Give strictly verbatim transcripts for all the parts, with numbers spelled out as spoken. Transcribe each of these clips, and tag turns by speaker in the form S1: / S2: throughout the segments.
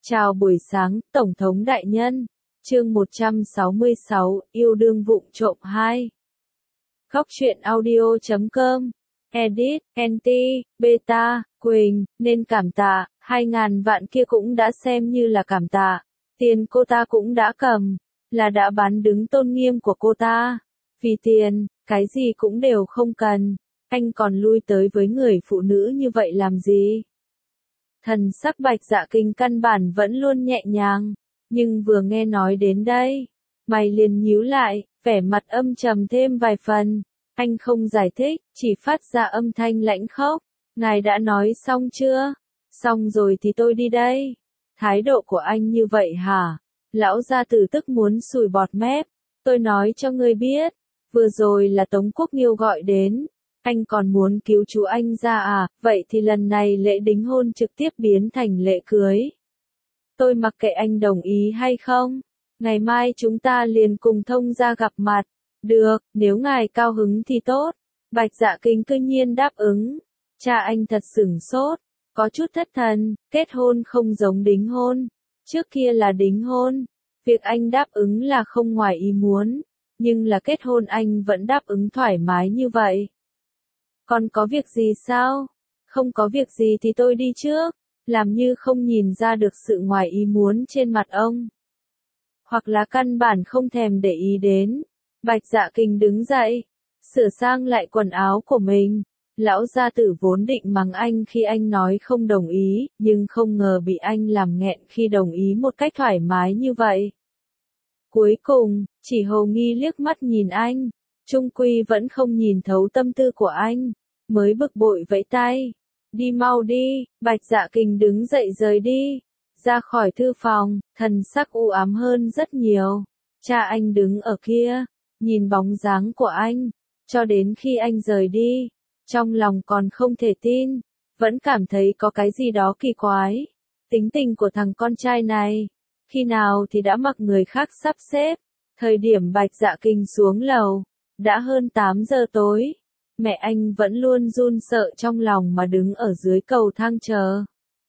S1: Chào buổi sáng, Tổng thống đại nhân. Chương một trăm sáu mươi sáu, yêu đương vụng trộm hai. Góc truyện audio chấm com. Edit, Anti, Beta, Quỳnh, nên cảm tạ, hai ngàn vạn kia cũng đã xem như là cảm tạ. Tiền cô ta cũng đã cầm, là đã bán đứng tôn nghiêm của cô ta. Vì tiền, cái gì cũng đều không cần. Anh còn lui tới với người phụ nữ như vậy làm gì? Thần sắc Bạch Dạ Kinh căn bản vẫn luôn nhẹ nhàng, nhưng vừa nghe nói đến đây, mày liền nhíu lại, vẻ mặt âm trầm thêm vài phần. Anh không giải thích, chỉ phát ra âm thanh lãnh khốc. Ngài đã nói xong chưa? Xong rồi thì tôi đi đây. Thái độ của anh như vậy hả? Lão gia tử tức muốn sùi bọt mép. Tôi nói cho ngươi biết, vừa rồi là Tống Quốc Nghiêu gọi đến. Anh còn muốn cứu chú anh ra à, vậy thì lần này lễ đính hôn trực tiếp biến thành lễ cưới. Tôi mặc kệ anh đồng ý hay không, ngày mai chúng ta liền cùng thông gia gặp mặt. Được, nếu ngài cao hứng thì tốt. Bạch Dạ Kinh cư nhiên đáp ứng. Cha anh thật sửng sốt, có chút thất thần, kết hôn không giống đính hôn. Trước kia là đính hôn, việc anh đáp ứng là không ngoài ý muốn, nhưng là kết hôn anh vẫn đáp ứng thoải mái như vậy. Còn có việc gì sao? Không có việc gì thì tôi đi trước, làm như không nhìn ra được sự ngoài ý muốn trên mặt ông. Hoặc là căn bản không thèm để ý đến. Bạch Dạ Kinh đứng dậy, sửa sang lại quần áo của mình. Lão gia tử vốn định mắng anh khi anh nói không đồng ý, nhưng không ngờ bị anh làm nghẹn khi đồng ý một cách thoải mái như vậy. Cuối cùng, chỉ hồ nghi liếc mắt nhìn anh, chung quy vẫn không nhìn thấu tâm tư của anh, mới bực bội vẫy tay. Đi mau đi, Bạch Dạ Kinh đứng dậy rời đi, ra khỏi thư phòng, thần sắc u ám hơn rất nhiều. Cha anh đứng ở kia, nhìn bóng dáng của anh, cho đến khi anh rời đi, trong lòng còn không thể tin, vẫn cảm thấy có cái gì đó kỳ quái. Tính tình của thằng con trai này, khi nào thì đã mặc người khác sắp xếp. Thời điểm Bạch Dạ Kinh xuống lầu, đã hơn tám giờ tối. Mẹ anh vẫn luôn run sợ trong lòng mà đứng ở dưới cầu thang chờ.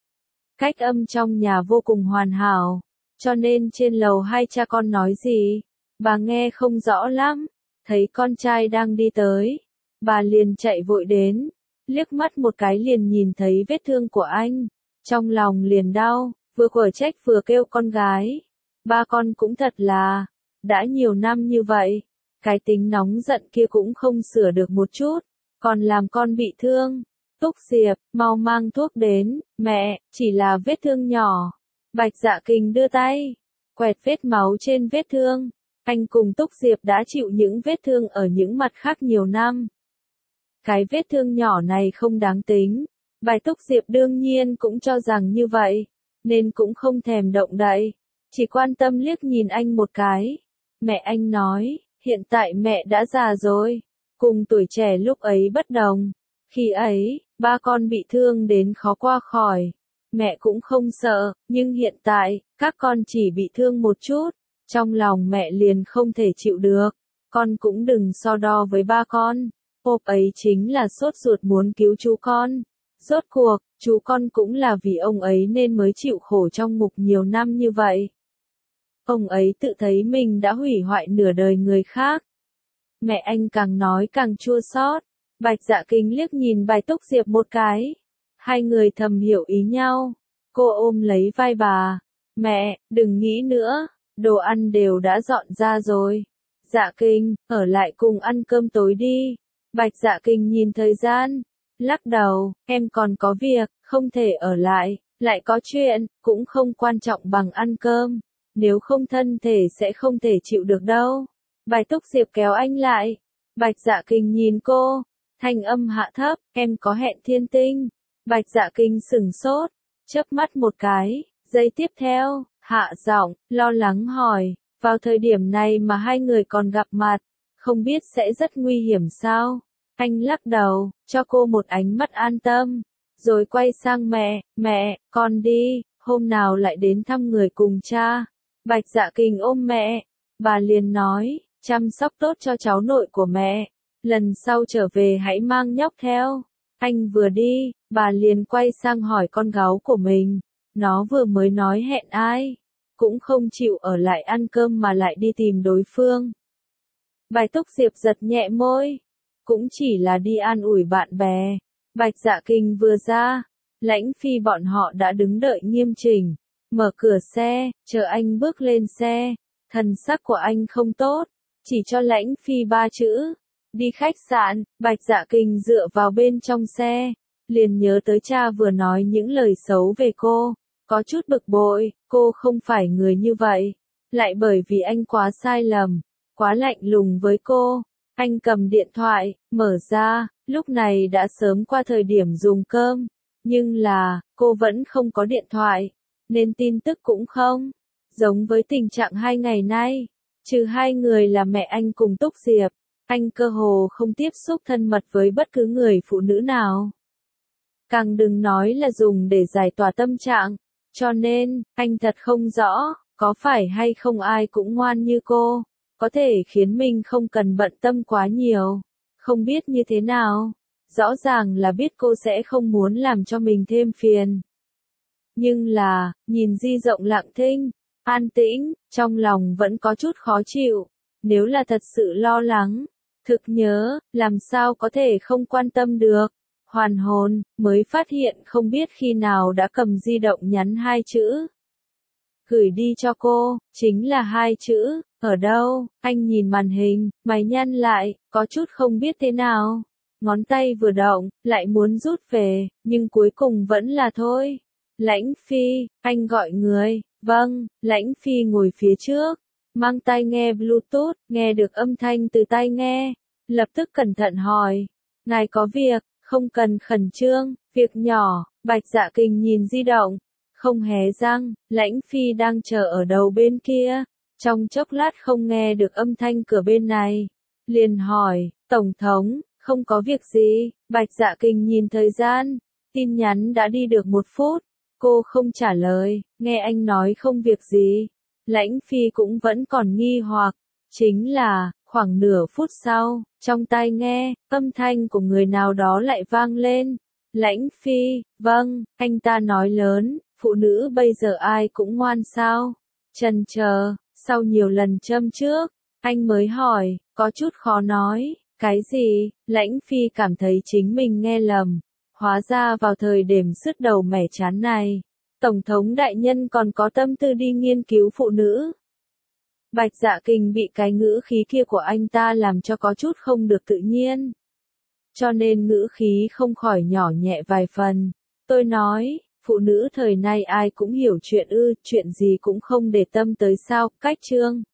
S1: Cách âm trong nhà vô cùng hoàn hảo, cho nên trên lầu hai cha con nói gì, bà nghe không rõ lắm. Thấy con trai đang đi tới, bà liền chạy vội đến, liếc mắt một cái liền nhìn thấy vết thương của anh, trong lòng liền đau, vừa quở trách vừa kêu con gái. Ba con cũng thật là, đã nhiều năm như vậy, cái tính nóng giận kia cũng không sửa được một chút, còn làm con bị thương. Túc Diệp, mau mang thuốc đến. Mẹ, chỉ là vết thương nhỏ. Bạch Dạ Kinh đưa tay, quẹt vết máu trên vết thương. Anh cùng Túc Diệp đã chịu những vết thương ở những mặt khác nhiều năm. Cái vết thương nhỏ này không đáng tính. Bài Túc Diệp đương nhiên cũng cho rằng như vậy, nên cũng không thèm động đậy, chỉ quan tâm liếc nhìn anh một cái. Mẹ anh nói, hiện tại mẹ đã già rồi, cùng tuổi trẻ lúc ấy bất đồng. Khi ấy, ba con bị thương đến khó qua khỏi, mẹ cũng không sợ, nhưng hiện tại, các con chỉ bị thương một chút, trong lòng mẹ liền không thể chịu được. Con cũng đừng so đo với ba con, hôm ấy chính là sốt ruột muốn cứu chú con. Rốt cuộc, chú con cũng là vì ông ấy nên mới chịu khổ trong ngục nhiều năm như vậy. Ông ấy tự thấy mình đã hủy hoại nửa đời người khác. Mẹ anh càng nói càng chua xót. Bạch Dạ Kinh liếc nhìn Bài Túc Diệp một cái. Hai người thầm hiểu ý nhau. Cô ôm lấy vai bà. Mẹ, đừng nghĩ nữa, đồ ăn đều đã dọn ra rồi. Dạ Kinh, ở lại cùng ăn cơm tối đi. Bạch Dạ Kinh nhìn thời gian, lắc đầu, em còn có việc, không thể ở lại, lại có chuyện, cũng không quan trọng bằng ăn cơm. Nếu không thân thể sẽ không thể chịu được đâu. Bài Túc Diệp kéo anh lại. Bạch Dạ Kinh nhìn cô, thanh âm hạ thấp, em có hẹn thiên tinh. Bạch Dạ Kinh sửng sốt, chớp mắt một cái, giây tiếp theo, hạ giọng, lo lắng hỏi, vào thời điểm này mà hai người còn gặp mặt, không biết sẽ rất nguy hiểm sao? Anh lắc đầu, cho cô một ánh mắt an tâm, rồi quay sang mẹ, mẹ, con đi, hôm nào lại đến thăm người cùng cha. Bạch Dạ Kinh ôm mẹ, bà liền nói, chăm sóc tốt cho cháu nội của mẹ, lần sau trở về hãy mang nhóc theo. Anh vừa đi, bà liền quay sang hỏi con gái của mình, Nó vừa mới nói hẹn ai, cũng không chịu ở lại ăn cơm mà lại đi tìm đối phương. Bạch Túc Diệp giật nhẹ môi, cũng chỉ là đi an ủi bạn bè. Bạch Dạ Kinh vừa ra, Lãnh Phi bọn họ đã đứng đợi nghiêm chỉnh, mở cửa xe, chờ anh bước lên xe. Thần sắc của anh không tốt, chỉ cho Lãnh Phi ba chữ. Đi khách sạn. Bạch Dạ Kinh dựa vào bên trong xe, liền nhớ tới cha vừa nói những lời xấu về cô, có chút bực bội. Cô không phải người như vậy, lại bởi vì anh quá sai lầm, quá lạnh lùng với cô. Anh cầm điện thoại, mở ra, lúc này đã sớm qua thời điểm dùng cơm, nhưng là, cô vẫn không có điện thoại, nên tin tức cũng không. Giống với tình trạng hai ngày nay, trừ hai người là mẹ anh cùng Túc Diệp, anh cơ hồ không tiếp xúc thân mật với bất cứ người phụ nữ nào. Càng đừng nói là dùng để giải tỏa tâm trạng, cho nên, anh thật không rõ, có phải hay không ai cũng ngoan như cô, có thể khiến mình không cần bận tâm quá nhiều. Không biết như thế nào, rõ ràng là biết cô sẽ không muốn làm cho mình thêm phiền. Nhưng là, nhìn Di Rộng lặng thinh, an tĩnh, trong lòng vẫn có chút khó chịu. Nếu là thật sự lo lắng, thực nhớ, làm sao có thể không quan tâm được. Hoàn hồn, mới phát hiện không biết khi nào đã cầm di động nhắn hai chữ. Gửi đi cho cô, chính là hai chữ, ở đâu? Anh nhìn màn hình, mày nhăn lại, có chút không biết thế nào. Ngón tay vừa động, lại muốn rút về, nhưng cuối cùng vẫn là thôi. Lãnh Phi, anh gọi người. Vâng. Lãnh Phi ngồi phía trước, mang tai nghe Bluetooth, nghe được âm thanh từ tai nghe, lập tức cẩn thận hỏi. Ngài có việc, không cần khẩn trương, việc nhỏ. Bạch Dạ Kinh nhìn di động, không hé răng. Lãnh Phi đang chờ ở đầu bên kia, trong chốc lát không nghe được âm thanh cửa bên này, liền hỏi, Tổng thống, không có việc gì. Bạch Dạ Kinh nhìn thời gian, tin nhắn đã đi được một phút, cô không trả lời. Nghe anh nói không việc gì, Lãnh Phi cũng vẫn còn nghi hoặc. Chính là, khoảng nửa phút sau, trong tai nghe, âm thanh của người nào đó lại vang lên. Lãnh Phi, vâng. Anh ta nói lớn, phụ nữ bây giờ ai cũng ngoan sao? Chần chờ, sau nhiều lần châm trước, anh mới hỏi, có chút khó nói. Cái gì? Lãnh Phi cảm thấy chính mình nghe lầm. Hóa ra vào thời điểm sứt đầu mẻ chán này, Tổng thống đại nhân còn có tâm tư đi nghiên cứu phụ nữ. Bạch Dạ Kinh bị cái ngữ khí kia của anh ta làm cho có chút không được tự nhiên. Cho nên ngữ khí không khỏi nhỏ nhẹ vài phần. Tôi nói, phụ nữ thời nay ai cũng hiểu chuyện ư, chuyện gì cũng không để tâm tới sao. Cách chương